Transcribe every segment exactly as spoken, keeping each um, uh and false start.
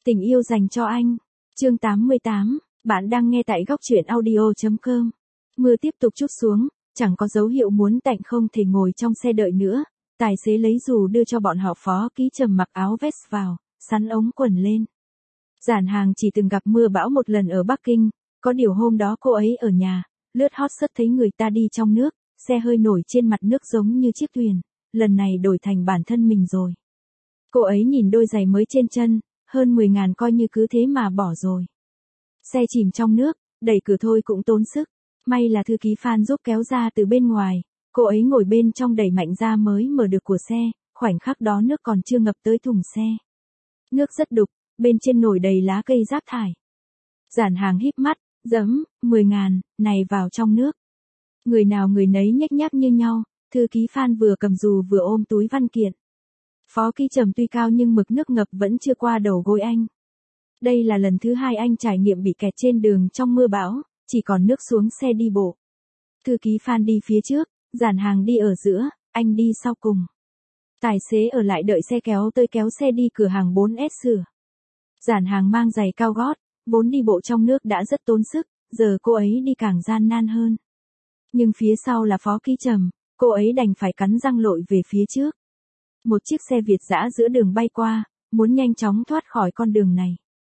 Tình yêu dành cho anh. Chương tám mươi tám, bạn đang nghe tại góc truyện audio chấm com. Mưa tiếp tục trút xuống, chẳng có dấu hiệu muốn tạnh không thể ngồi trong xe đợi nữa. Tài xế lấy dù đưa cho bọn họ. Phó Ký Trầm mặc áo vest vào, sắn ống quần lên. Giản Hàng chỉ từng gặp mưa bão một lần ở Bắc Kinh, có điều hôm đó cô ấy ở nhà, lướt hot search thấy người ta đi trong nước, xe hơi nổi trên mặt nước giống như chiếc thuyền, lần này đổi thành bản thân mình rồi. Cô ấy nhìn đôi giày mới trên chân, hơn mười ngàn coi như cứ thế mà bỏ rồi. Xe chìm trong nước, đẩy cửa thôi cũng tốn sức, may là thư ký Phan giúp kéo ra từ bên ngoài, cô ấy ngồi bên trong đẩy mạnh ra mới mở được cửa xe, khoảnh khắc đó nước còn chưa ngập tới thùng xe. Nước rất đục, bên trên nổi đầy lá cây rác thải. Giản Hàng híp mắt, giấm, mười ngàn, này vào trong nước. Người nào người nấy nhếch nhác như nhau, thư ký Phan vừa cầm dù vừa ôm túi văn kiện. Phó Ký Trầm tuy cao nhưng mực nước ngập vẫn chưa qua đầu gối anh. Đây là lần thứ hai anh trải nghiệm bị kẹt trên đường trong mưa bão, chỉ còn nước xuống xe đi bộ. Thư ký Phan đi phía trước, Giản Hàng đi ở giữa, anh đi sau cùng. Tài xế ở lại đợi xe kéo tới kéo xe đi cửa hàng bốn S sửa. Giản Hàng mang giày cao gót, vốn đi bộ trong nước đã rất tốn sức, giờ cô ấy đi càng gian nan hơn. Nhưng phía sau là Phó Ký Trầm, cô ấy đành phải cắn răng lội về phía trước. Một chiếc xe Việt dã giữa đường bay qua, muốn nhanh chóng thoát khỏi con đường này.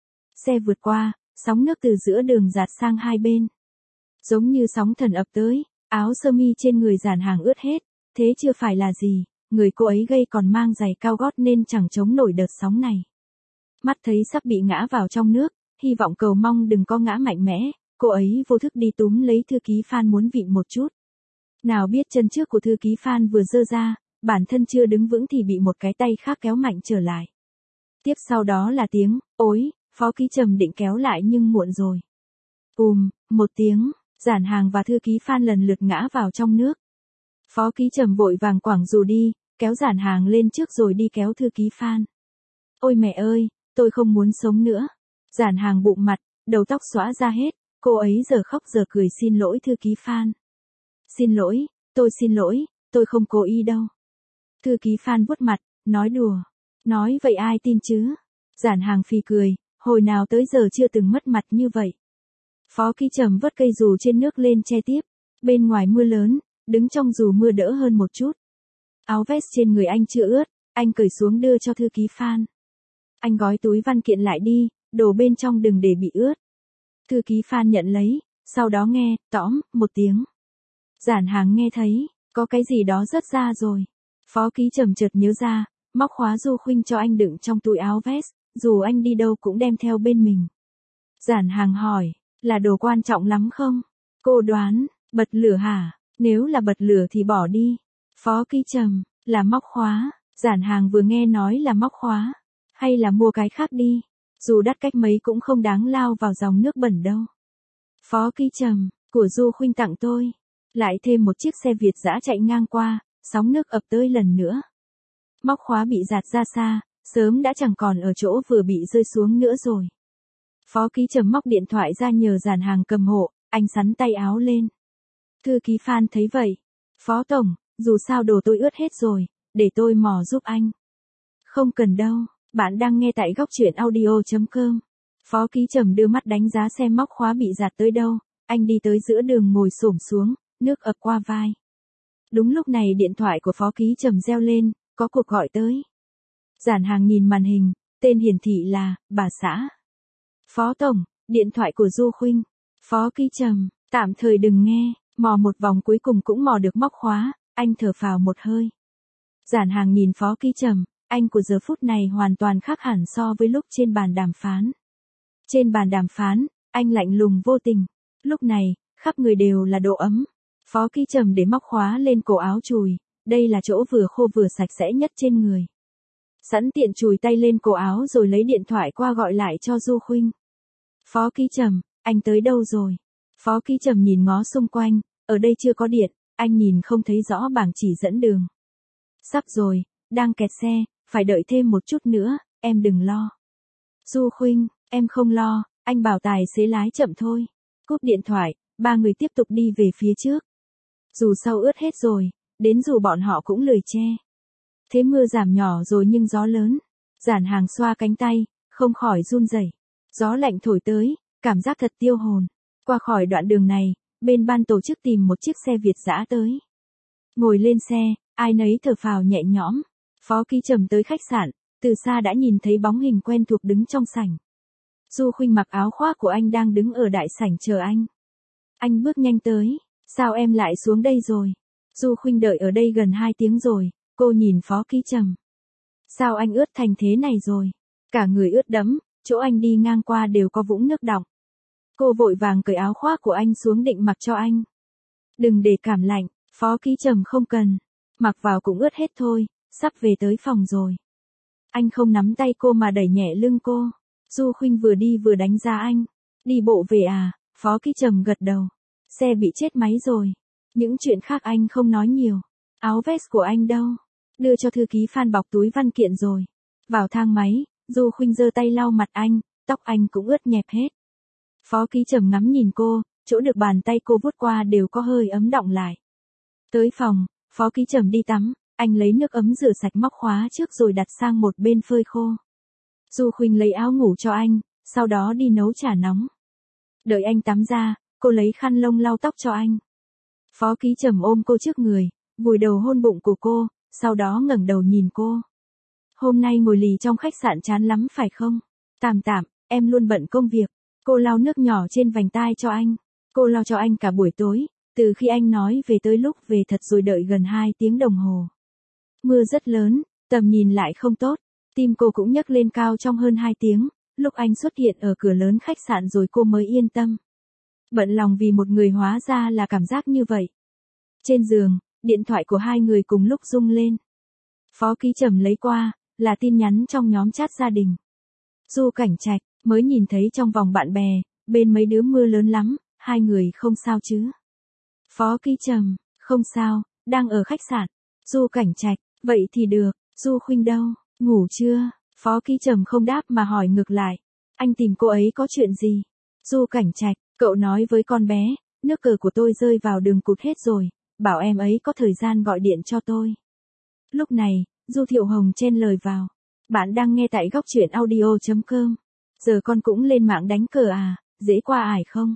Xe vượt qua, sóng nước từ giữa đường dạt sang hai bên. Giống như sóng thần ập tới, áo sơ mi trên người Giản Hàng ướt hết, thế chưa phải là gì, người cô ấy gây còn mang giày cao gót nên chẳng chống nổi đợt sóng này. Mắt thấy sắp bị ngã vào trong nước, hy vọng cầu mong đừng có ngã mạnh mẽ, cô ấy vô thức đi túm lấy thư ký Phan muốn vịn một chút. Nào biết chân trước của thư ký Phan vừa giơ ra, bản thân chưa đứng vững thì bị một cái tay khác kéo mạnh trở lại. Tiếp sau đó là tiếng, ối, Phó Ký Trầm định kéo lại nhưng muộn rồi. Ùm, một tiếng, Giản Hàng và thư ký Phan lần lượt ngã vào trong nước. Phó Ký Trầm vội vàng quẳng dù đi, kéo Giản Hàng lên trước rồi đi kéo thư ký Phan. Ôi mẹ ơi, tôi không muốn sống nữa. Giản Hàng bụng mặt, đầu tóc xõa ra hết, cô ấy giờ khóc giờ cười xin lỗi thư ký Phan. Xin lỗi, tôi xin lỗi, tôi không cố ý đâu. Thư ký Phan vuốt mặt, nói đùa. Nói vậy ai tin chứ? Giản Hàng phì cười, hồi nào tới giờ chưa từng mất mặt như vậy. Phó Ký Trầm vớt cây dù trên nước lên che tiếp. Bên ngoài mưa lớn, đứng trong dù mưa đỡ hơn một chút. Áo vest trên người anh chưa ướt, anh cởi xuống đưa cho thư ký Phan. Anh gói túi văn kiện lại đi, đồ bên trong đừng để bị ướt. Thư ký Phan nhận lấy, sau đó nghe, tõm, một tiếng. Giản Hàng nghe thấy, có cái gì đó rớt ra rồi. Phó Ký Trầm chợt nhớ ra, móc khóa Du Khuynh cho anh đựng trong túi áo vest, dù anh đi đâu cũng đem theo bên mình. Giản Hàng hỏi, là đồ quan trọng lắm không? Cô đoán, bật lửa hả? Nếu là bật lửa thì bỏ đi. Phó Ký Trầm, là móc khóa. Giản Hàng vừa nghe nói là móc khóa. Hay là mua cái khác đi. Dù đắt cách mấy cũng không đáng lao vào dòng nước bẩn đâu. Phó Ký Trầm, của Du Khuynh tặng tôi. Lại thêm một chiếc xe Việt dã chạy ngang qua, sóng nước ập tới lần nữa. Móc khóa bị giạt ra xa, sớm đã chẳng còn ở chỗ vừa bị rơi xuống nữa rồi. Phó Ký Trầm móc điện thoại ra nhờ Giản Hàng cầm hộ, anh xắn tay áo lên. Thư ký Phan thấy vậy. Phó Tổng, dù sao đồ tôi ướt hết rồi, để tôi mò giúp anh. Không cần đâu, bạn đang nghe tại góc truyện audio chấm com. Phó Ký Trầm đưa mắt đánh giá xem móc khóa bị giạt tới đâu, anh đi tới giữa đường ngồi xổm xuống, nước ập qua vai. Đúng lúc này điện thoại của Phó Ký Trầm reo lên, có cuộc gọi tới. Giản Hàng nhìn màn hình, tên hiển thị là, bà xã. Phó Tổng, điện thoại của Du Khuynh. Phó Ký Trầm, tạm thời đừng nghe, mò một vòng cuối cùng cũng mò được móc khóa, anh thở phào một hơi. Giản Hàng nhìn Phó Ký Trầm, anh của giờ phút này hoàn toàn khác hẳn so với lúc trên bàn đàm phán. Trên bàn đàm phán, anh lạnh lùng vô tình. Lúc này, khắp người đều là độ ấm. Phó Ký Trầm để móc khóa lên cổ áo chùi, đây là chỗ vừa khô vừa sạch sẽ nhất trên người. Sẵn tiện chùi tay lên cổ áo rồi lấy điện thoại qua gọi lại cho Du Khuynh. Phó Ký Trầm, anh tới đâu rồi? Phó Ký Trầm nhìn ngó xung quanh, ở đây chưa có điện, anh nhìn không thấy rõ bảng chỉ dẫn đường. Sắp rồi, đang kẹt xe, phải đợi thêm một chút nữa, em đừng lo. Du Khuynh, em không lo, anh bảo tài xế lái chậm thôi. Cúp điện thoại, ba người tiếp tục đi về phía trước. Dù sau ướt hết rồi, đến dù bọn họ cũng lười che. Thế mưa giảm nhỏ rồi nhưng gió lớn. Giản Hàng xoa cánh tay, không khỏi run rẩy. Gió lạnh thổi tới, cảm giác thật tiêu hồn. Qua khỏi đoạn đường này, bên ban tổ chức tìm một chiếc xe Việt dã tới. Ngồi lên xe, ai nấy thở phào nhẹ nhõm. Phó Ký Trầm tới khách sạn, từ xa đã nhìn thấy bóng hình quen thuộc đứng trong sảnh. Du Khuynh mặc áo khoác của anh đang đứng ở đại sảnh chờ anh. Anh bước nhanh tới, sao em lại xuống đây rồi? Du Khuynh đợi ở đây gần hai tiếng rồi, cô nhìn Phó Ký Trầm. Sao anh ướt thành thế này rồi? Cả người ướt đẫm, chỗ anh đi ngang qua đều có vũng nước đọng. Cô vội vàng cởi áo khoác của anh xuống định mặc cho anh. Đừng để cảm lạnh, Phó Ký Trầm không cần. Mặc vào cũng ướt hết thôi, sắp về tới phòng rồi. Anh không nắm tay cô mà đẩy nhẹ lưng cô. Du Khuynh vừa đi vừa đánh giá anh. Đi bộ về à? Phó Ký Trầm gật đầu. Xe bị chết máy rồi. Những chuyện khác anh không nói nhiều. Áo vest của anh đâu? Đưa cho thư ký Phan bọc túi văn kiện rồi. Vào thang máy, Du Khuynh giơ tay lau mặt anh, tóc anh cũng ướt nhẹp hết. Phó Ký Trầm ngắm nhìn cô, chỗ được bàn tay cô vuốt qua đều có hơi ấm đọng lại. Tới phòng, Phó Ký Trầm đi tắm, anh lấy nước ấm rửa sạch móc khóa trước rồi đặt sang một bên phơi khô. Du Khuynh lấy áo ngủ cho anh, sau đó đi nấu trà nóng. Đợi anh tắm ra, cô lấy khăn lông lau tóc cho anh. Phó Ký Trầm ôm cô trước người, vùi đầu hôn bụng của cô, sau đó ngẩng đầu nhìn cô. Hôm nay ngồi lì trong khách sạn chán lắm phải không? Tạm tạm, em luôn bận công việc. Cô lau nước nhỏ trên vành tai cho anh. Cô lau cho anh cả buổi tối, từ khi anh nói về tới lúc về thật rồi đợi gần hai tiếng đồng hồ. Mưa rất lớn, tầm nhìn lại không tốt. Tim cô cũng nhấc lên cao trong hơn hai tiếng, lúc anh xuất hiện ở cửa lớn khách sạn rồi cô mới yên tâm. Bận lòng vì một người hóa ra là cảm giác như vậy. Trên giường, điện thoại của hai người cùng lúc rung lên. Phó Ký Trầm lấy qua, là tin nhắn trong nhóm chat gia đình. Du Cảnh Trạch, mới nhìn thấy trong vòng bạn bè, bên mấy đứa mưa lớn lắm, hai người không sao chứ? Phó Ký Trầm, không sao, đang ở khách sạn. Du Cảnh Trạch, vậy thì được, Du Khuynh đâu, ngủ chưa? Phó Ký Trầm không đáp mà hỏi ngược lại. Anh tìm cô ấy có chuyện gì? Du Cảnh Trạch, cậu nói với con bé, nước cờ của tôi rơi vào đường cụt hết rồi, bảo em ấy có thời gian gọi điện cho tôi. Lúc này, Du Thiệu Hồng chen lời vào. Bạn đang nghe tại góc truyện audio chấm com. Giờ con cũng lên mạng đánh cờ à, dễ qua ải không?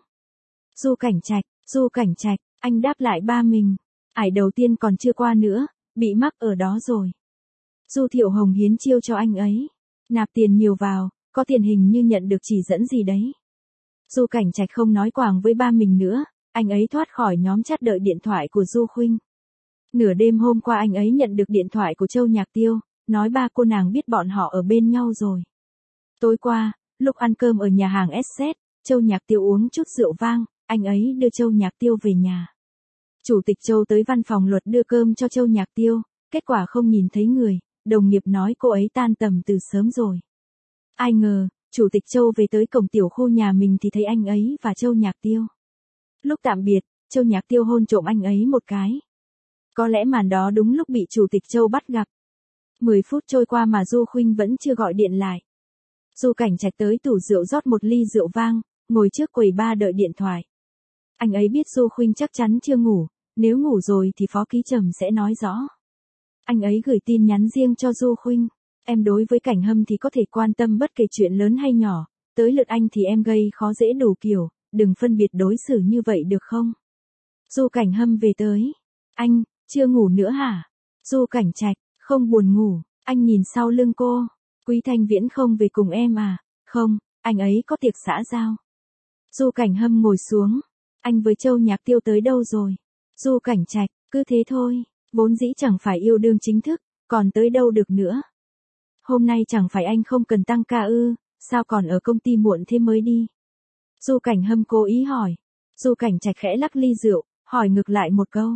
Du Cảnh Trạch, Du Cảnh Trạch, anh đáp lại ba mình. Ải đầu tiên còn chưa qua nữa, bị mắc ở đó rồi. Du Thiệu Hồng hiến chiêu cho anh ấy. Nạp tiền nhiều vào, có tiền hình như nhận được chỉ dẫn gì đấy. Du Cảnh Trạch không nói quàng với ba mình nữa, anh ấy thoát khỏi nhóm chat đợi điện thoại của Du Khuynh. Nửa đêm hôm qua anh ấy nhận được điện thoại của Châu Nhạc Tiêu, nói ba cô nàng biết bọn họ ở bên nhau rồi. Tối qua, lúc ăn cơm ở nhà hàng ét zét, Châu Nhạc Tiêu uống chút rượu vang, anh ấy đưa Châu Nhạc Tiêu về nhà. Chủ tịch Châu tới văn phòng luật đưa cơm cho Châu Nhạc Tiêu, kết quả không nhìn thấy người, đồng nghiệp nói cô ấy tan tầm từ sớm rồi. Ai ngờ, Chủ tịch Châu về tới cổng tiểu khu nhà mình thì thấy anh ấy và Châu Nhạc Tiêu. Lúc tạm biệt, Châu Nhạc Tiêu hôn trộm anh ấy một cái. Có lẽ màn đó đúng lúc bị Chủ tịch Châu bắt gặp. mười phút trôi qua mà Du Khuynh vẫn chưa gọi điện lại. Du Cảnh Trạch tới tủ rượu rót một ly rượu vang, ngồi trước quầy bar đợi điện thoại. Anh ấy biết Du Khuynh chắc chắn chưa ngủ, nếu ngủ rồi thì Phó Ký Trầm sẽ nói rõ. Anh ấy gửi tin nhắn riêng cho Du Khuynh. Em đối với Cảnh Hâm thì có thể quan tâm bất kể chuyện lớn hay nhỏ, tới lượt anh thì em gây khó dễ đủ kiểu, đừng phân biệt đối xử như vậy được không? Du Cảnh Hâm về tới. Anh, chưa ngủ nữa hả? Du Cảnh Trạch, không buồn ngủ, anh nhìn sau lưng cô. Quý Thanh Viễn không về cùng em à? Không, anh ấy có tiệc xã giao. Du Cảnh Hâm ngồi xuống. Anh với Châu Nhạc Tiêu tới đâu rồi? Du Cảnh Trạch, cứ thế thôi, vốn dĩ chẳng phải yêu đương chính thức, còn tới đâu được nữa. Hôm nay chẳng phải anh không cần tăng ca ư, sao còn ở công ty muộn thế mới đi? Du Cảnh Hâm cố ý hỏi. Du Cảnh Trạch khẽ lắc ly rượu, hỏi ngược lại một câu.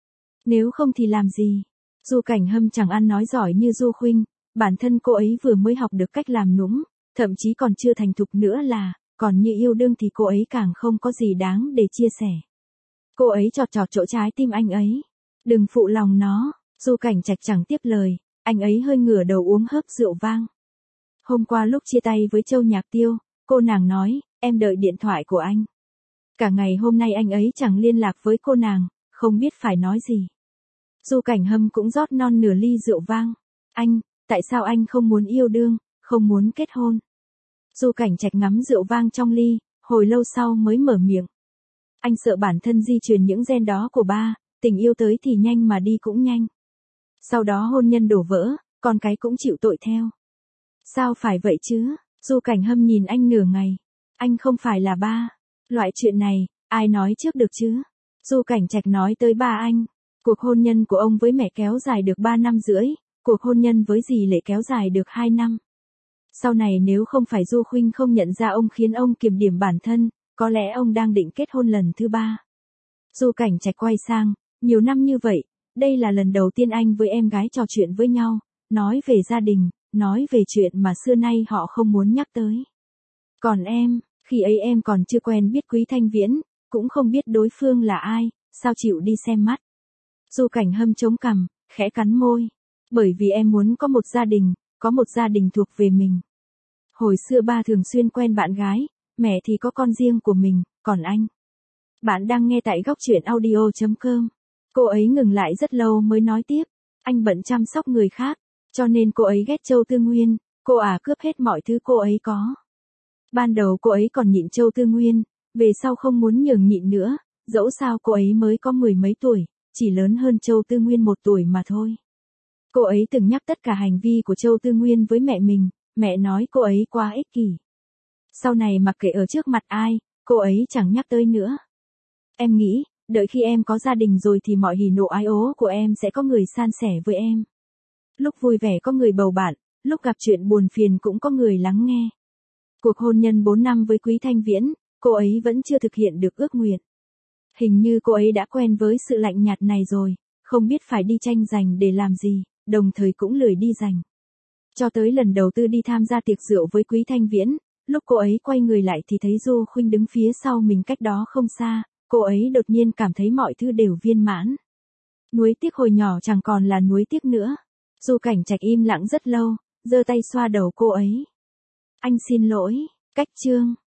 Nếu không thì làm gì? Du Cảnh Hâm chẳng ăn nói giỏi như Du Khuynh, bản thân cô ấy vừa mới học được cách làm nũng, thậm chí còn chưa thành thục nữa là, còn như yêu đương thì cô ấy càng không có gì đáng để chia sẻ. Cô ấy chọt chọt chỗ trái tim anh ấy. Đừng phụ lòng nó. Du Cảnh Trạch chẳng tiếp lời, anh ấy hơi ngửa đầu uống hớp rượu vang. Hôm qua lúc chia tay với Châu Nhạc Tiêu, cô nàng nói, em đợi điện thoại của anh. Cả ngày hôm nay anh ấy chẳng liên lạc với cô nàng, không biết phải nói gì. Du Cảnh Hâm cũng rót non nửa ly rượu vang. Anh, tại sao anh không muốn yêu đương, không muốn kết hôn? Du Cảnh Trạch ngắm rượu vang trong ly, hồi lâu sau mới mở miệng. Anh sợ bản thân di truyền những gen đó của ba, tình yêu tới thì nhanh mà đi cũng nhanh. Sau đó hôn nhân đổ vỡ, con cái cũng chịu tội theo. Sao phải vậy chứ? Du Cảnh Hâm nhìn anh nửa ngày. Anh không phải là ba. Loại chuyện này, ai nói trước được chứ? Du Cảnh Trạch nói tới ba anh. Cuộc hôn nhân của ông với mẹ kéo dài được ba năm rưỡi, cuộc hôn nhân với dì Lệ kéo dài được hai năm. Sau này nếu không phải Du Khuynh không nhận ra ông khiến ông kiềm điểm bản thân, có lẽ ông đang định kết hôn lần thứ ba. Du Cảnh Trạch quay sang, nhiều năm như vậy, đây là lần đầu tiên anh với em gái trò chuyện với nhau, nói về gia đình, nói về chuyện mà xưa nay họ không muốn nhắc tới. Còn em, khi ấy em còn chưa quen biết Quý Thanh Viễn, cũng không biết đối phương là ai, sao chịu đi xem mắt. Du Cảnh Hâm chống cằm, khẽ cắn môi. Bởi vì em muốn có một gia đình, có một gia đình thuộc về mình. Hồi xưa ba thường xuyên quen bạn gái, mẹ thì có con riêng của mình, còn anh. Bạn đang nghe tại góc truyện audio chấm com. Cô ấy ngừng lại rất lâu mới nói tiếp. Anh bận chăm sóc người khác, cho nên cô ấy ghét Châu Tư Nguyên, cô à cướp hết mọi thứ cô ấy có. Ban đầu cô ấy còn nhịn Châu Tư Nguyên, về sau không muốn nhường nhịn nữa, dẫu sao cô ấy mới có mười mấy tuổi, chỉ lớn hơn Châu Tư Nguyên một tuổi mà thôi. Cô ấy từng nhắc tất cả hành vi của Châu Tư Nguyên với mẹ mình, mẹ nói cô ấy quá ích kỷ. Sau này mặc kệ ở trước mặt ai, cô ấy chẳng nhắc tới nữa. Em nghĩ, đợi khi em có gia đình rồi thì mọi hỉ nộ ái ố của em sẽ có người san sẻ với em. Lúc vui vẻ có người bầu bạn, lúc gặp chuyện buồn phiền cũng có người lắng nghe. Cuộc hôn nhân bốn năm với Quý Thanh Viễn, cô ấy vẫn chưa thực hiện được ước nguyện. Hình như cô ấy đã quen với sự lạnh nhạt này rồi, không biết phải đi tranh giành để làm gì, đồng thời cũng lười đi giành. Cho tới lần đầu tư đi tham gia tiệc rượu với Quý Thanh Viễn, lúc cô ấy quay người lại thì thấy Du Khuynh đứng phía sau mình cách đó không xa, cô ấy đột nhiên cảm thấy mọi thứ đều viên mãn. Nuối tiếc hồi nhỏ chẳng còn là nuối tiếc nữa. Du Cảnh Trạch im lặng rất lâu, giơ tay xoa đầu cô ấy. Anh xin lỗi, cách chương.